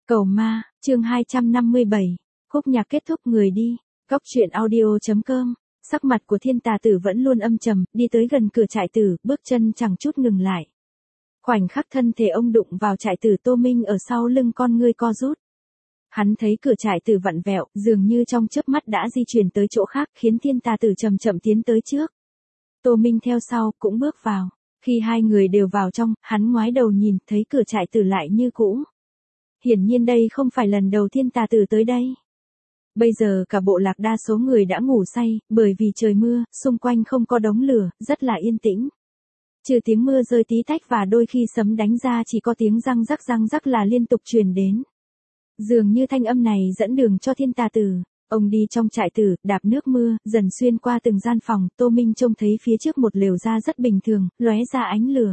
Cầu ma, chương 257. Khúc nhạc kết thúc người đi. Góc truyện audio.com. Sắc mặt của thiên tà tử vẫn luôn âm trầm, đi tới gần cửa trại tử, bước chân chẳng chút ngừng lại. Khoảnh khắc thân thể ông đụng vào trại tử, Tô Minh ở sau lưng con ngươi co rút. Hắn thấy cửa trại tử vặn vẹo, dường như trong chớp mắt đã di chuyển tới chỗ khác, khiến thiên tà tử chậm chậm tiến tới trước. Tô Minh theo sau, cũng bước vào. Khi hai người đều vào trong, hắn ngoái đầu nhìn, thấy cửa trại tử lại như cũ. Hiển nhiên đây không phải lần đầu thiên tà tử tới đây. Bây giờ cả bộ lạc đa số người đã ngủ say, bởi vì trời mưa, xung quanh không có đống lửa, rất là yên tĩnh. Trừ tiếng mưa rơi tí tách và đôi khi sấm đánh ra, chỉ có tiếng răng rắc là liên tục truyền đến. Dường như thanh âm này dẫn đường cho thiên tà tử. Ông đi trong trại tử, đạp nước mưa, dần xuyên qua từng gian phòng. Tô Minh trông thấy phía trước một lều ra rất bình thường, lóe ra ánh lửa.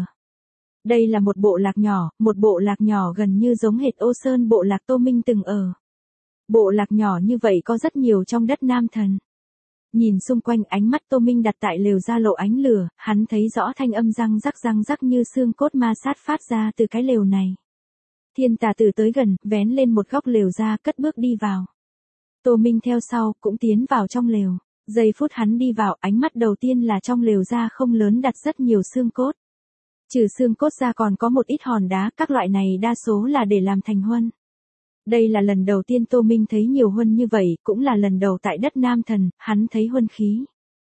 Đây là một bộ lạc nhỏ gần như giống hệt Ô Sơn bộ lạc Tô Minh từng ở. Bộ lạc nhỏ như vậy có rất nhiều trong đất Nam Thần. Nhìn xung quanh, ánh mắt Tô Minh đặt tại lều ra lộ ánh lửa, hắn thấy rõ thanh âm răng rắc như xương cốt ma sát phát ra từ cái lều này. Thiên tà tử tới gần, vén lên một góc lều ra, cất bước đi vào. Tô Minh theo sau, cũng tiến vào trong lều. Giây phút hắn đi vào, ánh mắt đầu tiên là trong lều ra không lớn đặt rất nhiều xương cốt. Trừ xương cốt ra còn có một ít hòn đá, các loại này đa số là để làm thành huân. Đây là lần đầu tiên Tô Minh thấy nhiều huân như vậy, cũng là lần đầu tại đất Nam Thần, hắn thấy huân khí.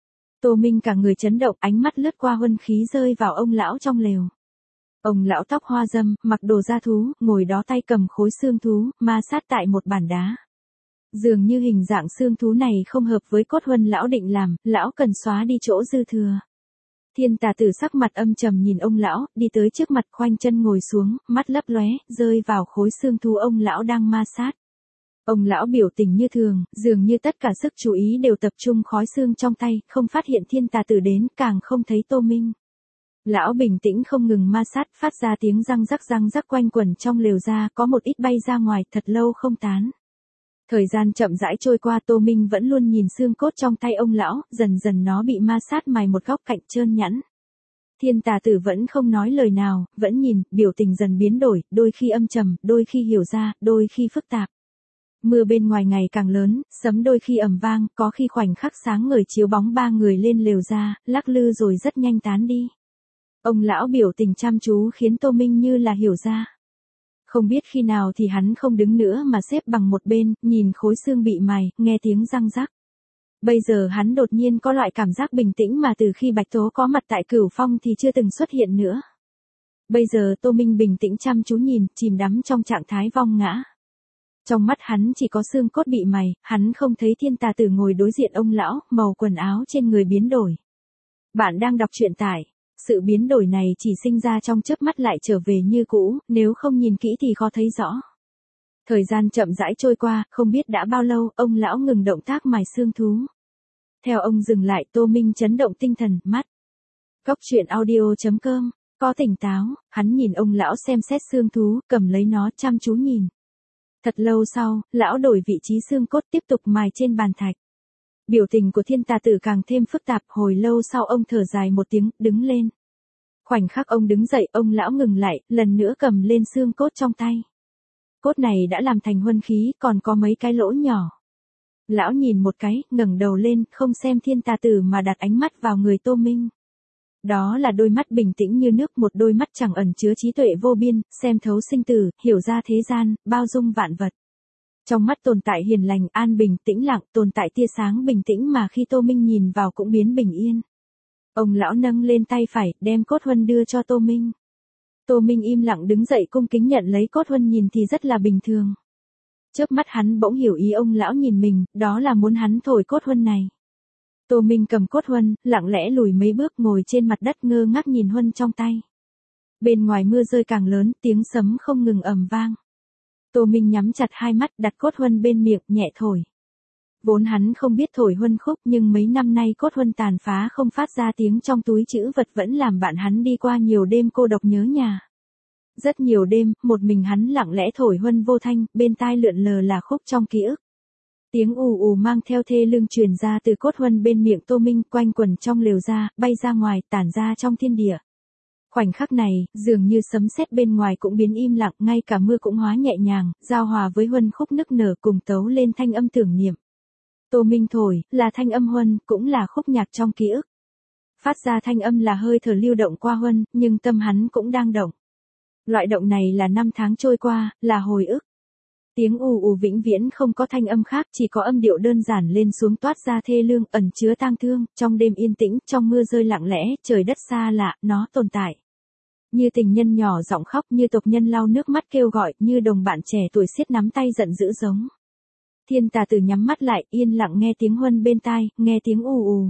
Tô Minh cả người chấn động, ánh mắt lướt qua huân khí rơi vào ông lão trong lều. Ông lão tóc hoa râm, mặc đồ da thú, ngồi đó tay cầm khối xương thú, ma sát tại một bàn đá. Dường như hình dạng xương thú này không hợp với cốt huân lão định làm, lão cần xóa đi chỗ dư thừa. Thiên tà tử sắc mặt âm trầm nhìn ông lão, đi tới trước mặt khoanh chân ngồi xuống, mắt lấp lóe, rơi vào khối xương thú ông lão đang ma sát. Ông lão biểu tình như thường, dường như tất cả sức chú ý đều tập trung khói xương trong tay, không phát hiện thiên tà tử đến, càng không thấy Tô Minh. Lão bình tĩnh không ngừng ma sát, phát ra tiếng răng rắc quanh quẩn trong lều ra, có một ít bay ra ngoài, thật lâu không tán. Thời gian chậm rãi trôi qua, Tô Minh vẫn luôn nhìn xương cốt trong tay ông lão, dần dần nó bị ma sát mài một góc cạnh trơn nhẵn. Thiên tà tử vẫn không nói lời nào, vẫn nhìn, biểu tình dần biến đổi, đôi khi âm trầm, đôi khi hiểu ra, đôi khi phức tạp. Mưa bên ngoài ngày càng lớn, sấm đôi khi ầm vang, có khi khoảnh khắc sáng ngời chiếu bóng ba người lên lều ra, lắc lư rồi rất nhanh tán đi. Ông lão biểu tình chăm chú khiến Tô Minh như là hiểu ra. Không biết khi nào thì hắn không đứng nữa mà xếp bằng một bên, nhìn khối xương bị mài, nghe tiếng răng rắc. Bây giờ hắn đột nhiên có loại cảm giác bình tĩnh mà từ khi Bạch Tố có mặt tại Cửu Phong thì chưa từng xuất hiện nữa. Bây giờ Tô Minh bình tĩnh chăm chú nhìn, chìm đắm trong trạng thái vong ngã. Trong mắt hắn chỉ có xương cốt bị mài, hắn không thấy thiên tà tử ngồi đối diện ông lão, màu quần áo trên người biến đổi. Bạn đang đọc truyện tại. Sự biến đổi này chỉ sinh ra trong chớp mắt lại trở về như cũ, nếu không nhìn kỹ thì khó thấy rõ. Thời gian chậm rãi trôi qua, không biết đã bao lâu, ông lão ngừng động tác mài xương thú. Theo ông dừng lại, Tô Minh chấn động tinh thần, mắt. Góc truyện audio.com, có tỉnh táo, hắn nhìn ông lão xem xét xương thú, cầm lấy nó chăm chú nhìn. Thật lâu sau, lão đổi vị trí xương cốt tiếp tục mài trên bàn thạch. Biểu tình của thiên tà tử càng thêm phức tạp, hồi lâu sau ông thở dài một tiếng, đứng lên. Khoảnh khắc ông đứng dậy, ông lão ngừng lại, lần nữa cầm lên xương cốt trong tay. Cốt này đã làm thành huân khí, còn có mấy cái lỗ nhỏ. Lão nhìn một cái, ngẩng đầu lên, không xem thiên tà tử mà đặt ánh mắt vào người Tô Minh. Đó là đôi mắt bình tĩnh như nước, một đôi mắt chẳng ẩn chứa trí tuệ vô biên, xem thấu sinh tử, hiểu ra thế gian, bao dung vạn vật. Trong mắt tồn tại hiền lành, an bình, tĩnh lặng, tồn tại tia sáng bình tĩnh mà khi Tô Minh nhìn vào cũng biến bình yên. Ông lão nâng lên tay phải, đem cốt huân đưa cho Tô Minh. Tô Minh im lặng đứng dậy cung kính nhận lấy cốt huân, nhìn thì rất là bình thường. Chớp mắt hắn bỗng hiểu ý ông lão nhìn mình, đó là muốn hắn thổi cốt huân này. Tô Minh cầm cốt huân, lặng lẽ lùi mấy bước ngồi trên mặt đất ngơ ngác nhìn huân trong tay. Bên ngoài mưa rơi càng lớn, tiếng sấm không ngừng ầm vang. Tô Minh nhắm chặt hai mắt, đặt cốt huân bên miệng, nhẹ thổi. Vốn hắn không biết thổi huân khúc, nhưng mấy năm nay cốt huân tàn phá không phát ra tiếng trong túi trữ vật vẫn làm bạn hắn đi qua nhiều đêm cô độc nhớ nhà. Rất nhiều đêm, một mình hắn lặng lẽ thổi huân vô thanh, bên tai lượn lờ là khúc trong ký ức. Tiếng ù ù mang theo thê lương truyền ra từ cốt huân bên miệng Tô Minh, quanh quẩn trong lều ra, bay ra ngoài, tản ra trong thiên địa. Khoảnh khắc này, dường như sấm sét bên ngoài cũng biến im lặng, ngay cả mưa cũng hóa nhẹ nhàng, giao hòa với huân khúc nức nở cùng tấu lên thanh âm tưởng niệm. Tô Minh thổi, là thanh âm huân, cũng là khúc nhạc trong ký ức. Phát ra thanh âm là hơi thở lưu động qua huân, nhưng tâm hắn cũng đang động. Loại động này là năm tháng trôi qua, là hồi ức. Tiếng ù ù vĩnh viễn không có thanh âm khác, chỉ có âm điệu đơn giản lên xuống toát ra thê lương, ẩn chứa tang thương, trong đêm yên tĩnh, trong mưa rơi lặng lẽ, trời đất xa lạ, nó tồn tại. Như tình nhân nhỏ giọng khóc, như tộc nhân lau nước mắt kêu gọi, như đồng bạn trẻ tuổi siết nắm tay giận dữ giống. Thiên Tà Tử nhắm mắt lại, yên lặng nghe tiếng huân bên tai, nghe tiếng ù ù.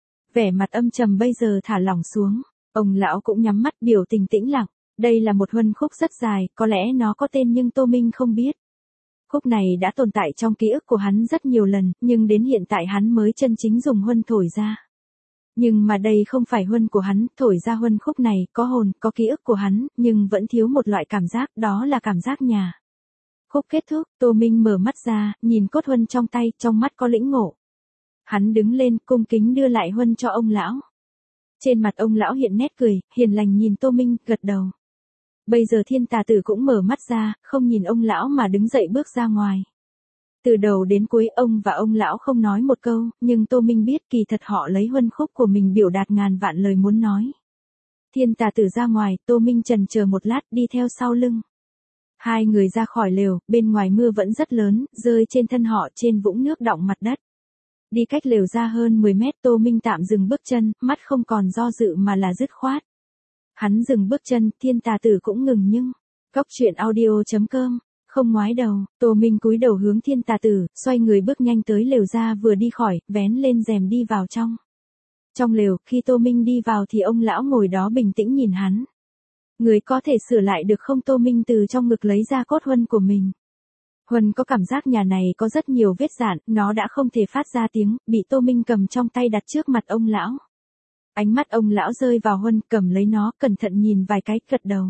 Vẻ mặt âm trầm bây giờ thả lỏng xuống, ông lão cũng nhắm mắt biểu tình tĩnh lặng. Đây là một huân khúc rất dài, có lẽ nó có tên nhưng Tô Minh không biết. Khúc này đã tồn tại trong ký ức của hắn rất nhiều lần, nhưng đến hiện tại hắn mới chân chính dùng huân thổi ra. Nhưng mà đây không phải huân của hắn, thổi ra huân khúc này, có hồn, có ký ức của hắn, nhưng vẫn thiếu một loại cảm giác, đó là cảm giác nhà. Khúc kết thúc, Tô Minh mở mắt ra, nhìn cốt huân trong tay, trong mắt có lĩnh ngộ. Hắn đứng lên, cung kính đưa lại huân cho ông lão. Trên mặt ông lão hiện nét cười, hiền lành nhìn Tô Minh, gật đầu. Bây giờ Thiên Tà Tử cũng mở mắt ra, không nhìn ông lão mà đứng dậy bước ra ngoài. Từ đầu đến cuối ông và ông lão không nói một câu, nhưng Tô Minh biết kỳ thật họ lấy huân khúc của mình biểu đạt ngàn vạn lời muốn nói. Thiên Tà Tử ra ngoài, Tô Minh chần chờ một lát đi theo sau lưng. Hai người ra khỏi lều, bên ngoài mưa vẫn rất lớn, rơi trên thân họ trên vũng nước đọng mặt đất. Đi cách lều ra hơn 10 mét, Tô Minh tạm dừng bước chân, mắt không còn do dự mà là dứt khoát. Hắn dừng bước chân, Thiên Tà Tử cũng ngừng nhưng. Góc truyện audio.com, không ngoái đầu, Tô Minh cúi đầu hướng Thiên Tà Tử, xoay người bước nhanh tới lều ra vừa đi khỏi, vén lên rèm đi vào trong. Trong lều, khi Tô Minh đi vào thì ông lão ngồi đó bình tĩnh nhìn hắn. Người có thể sửa lại được không? Tô Minh từ trong ngực lấy ra cốt huân của mình. Huân có cảm giác nhà này có rất nhiều vết dạn, nó đã không thể phát ra tiếng, bị Tô Minh cầm trong tay đặt trước mặt ông lão. Ánh mắt ông lão rơi vào huân, cầm lấy nó, cẩn thận nhìn vài cái, gật đầu.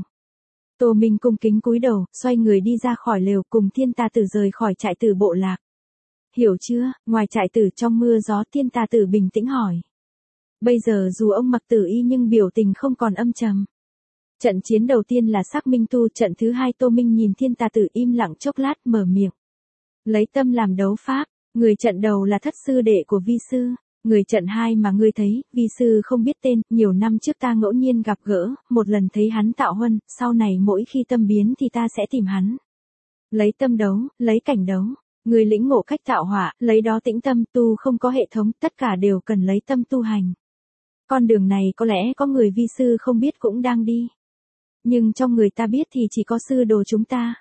Tô Minh cung kính cúi đầu, xoay người đi ra khỏi lều, cùng Thiên Tà Tử rời khỏi trại tử bộ lạc. Hiểu chưa? Ngoài trại tử trong mưa gió, Thiên Tà Tử bình tĩnh hỏi. Bây giờ dù ông mặc tử y nhưng biểu tình không còn âm trầm. Trận chiến đầu tiên là Sắc Minh Tu, trận thứ hai Tô Minh nhìn Thiên Tà Tử im lặng chốc lát, mở miệng. Lấy tâm làm đấu pháp, người trận đầu là thất sư đệ của vi sư. Người trận hai mà ngươi thấy, vi sư không biết tên, nhiều năm trước ta ngẫu nhiên gặp gỡ, một lần thấy hắn tạo huân, sau này mỗi khi tâm biến thì ta sẽ tìm hắn. Lấy tâm đấu, lấy cảnh đấu, người lĩnh ngộ cách tạo hỏa, lấy đó tĩnh tâm, tu không có hệ thống, tất cả đều cần lấy tâm tu hành. Con đường này có lẽ có người vi sư không biết cũng đang đi. Nhưng trong người ta biết thì chỉ có sư đồ chúng ta.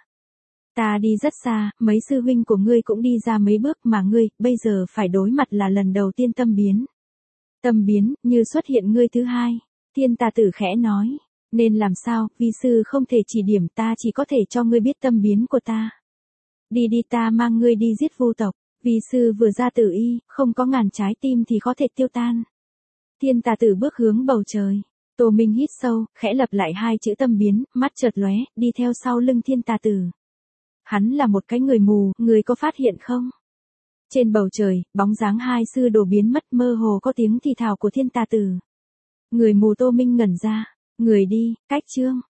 Ta đi rất xa, mấy sư huynh của ngươi cũng đi ra mấy bước mà ngươi, bây giờ phải đối mặt là lần đầu tiên tâm biến. Tâm biến, như xuất hiện ngươi thứ hai. Thiên Tà Tử khẽ nói, nên làm sao, vi sư không thể chỉ điểm, ta chỉ có thể cho ngươi biết tâm biến của ta. Đi đi, ta mang ngươi đi giết vu tộc, vi sư vừa ra tử y, không có ngàn trái tim thì có thể tiêu tan. Thiên Tà Tử bước hướng bầu trời. Tô Minh hít sâu, khẽ lặp lại hai chữ tâm biến, mắt chợt lóe, đi theo sau lưng Thiên Tà Tử. Hắn là một cái người mù, người có phát hiện không? Trên bầu trời, bóng dáng hai sư đồ biến mất, mơ hồ có tiếng thì thào của Thiên Tà Tử. Người mù. Tô Minh ngẩn ra. Người đi, cách chương.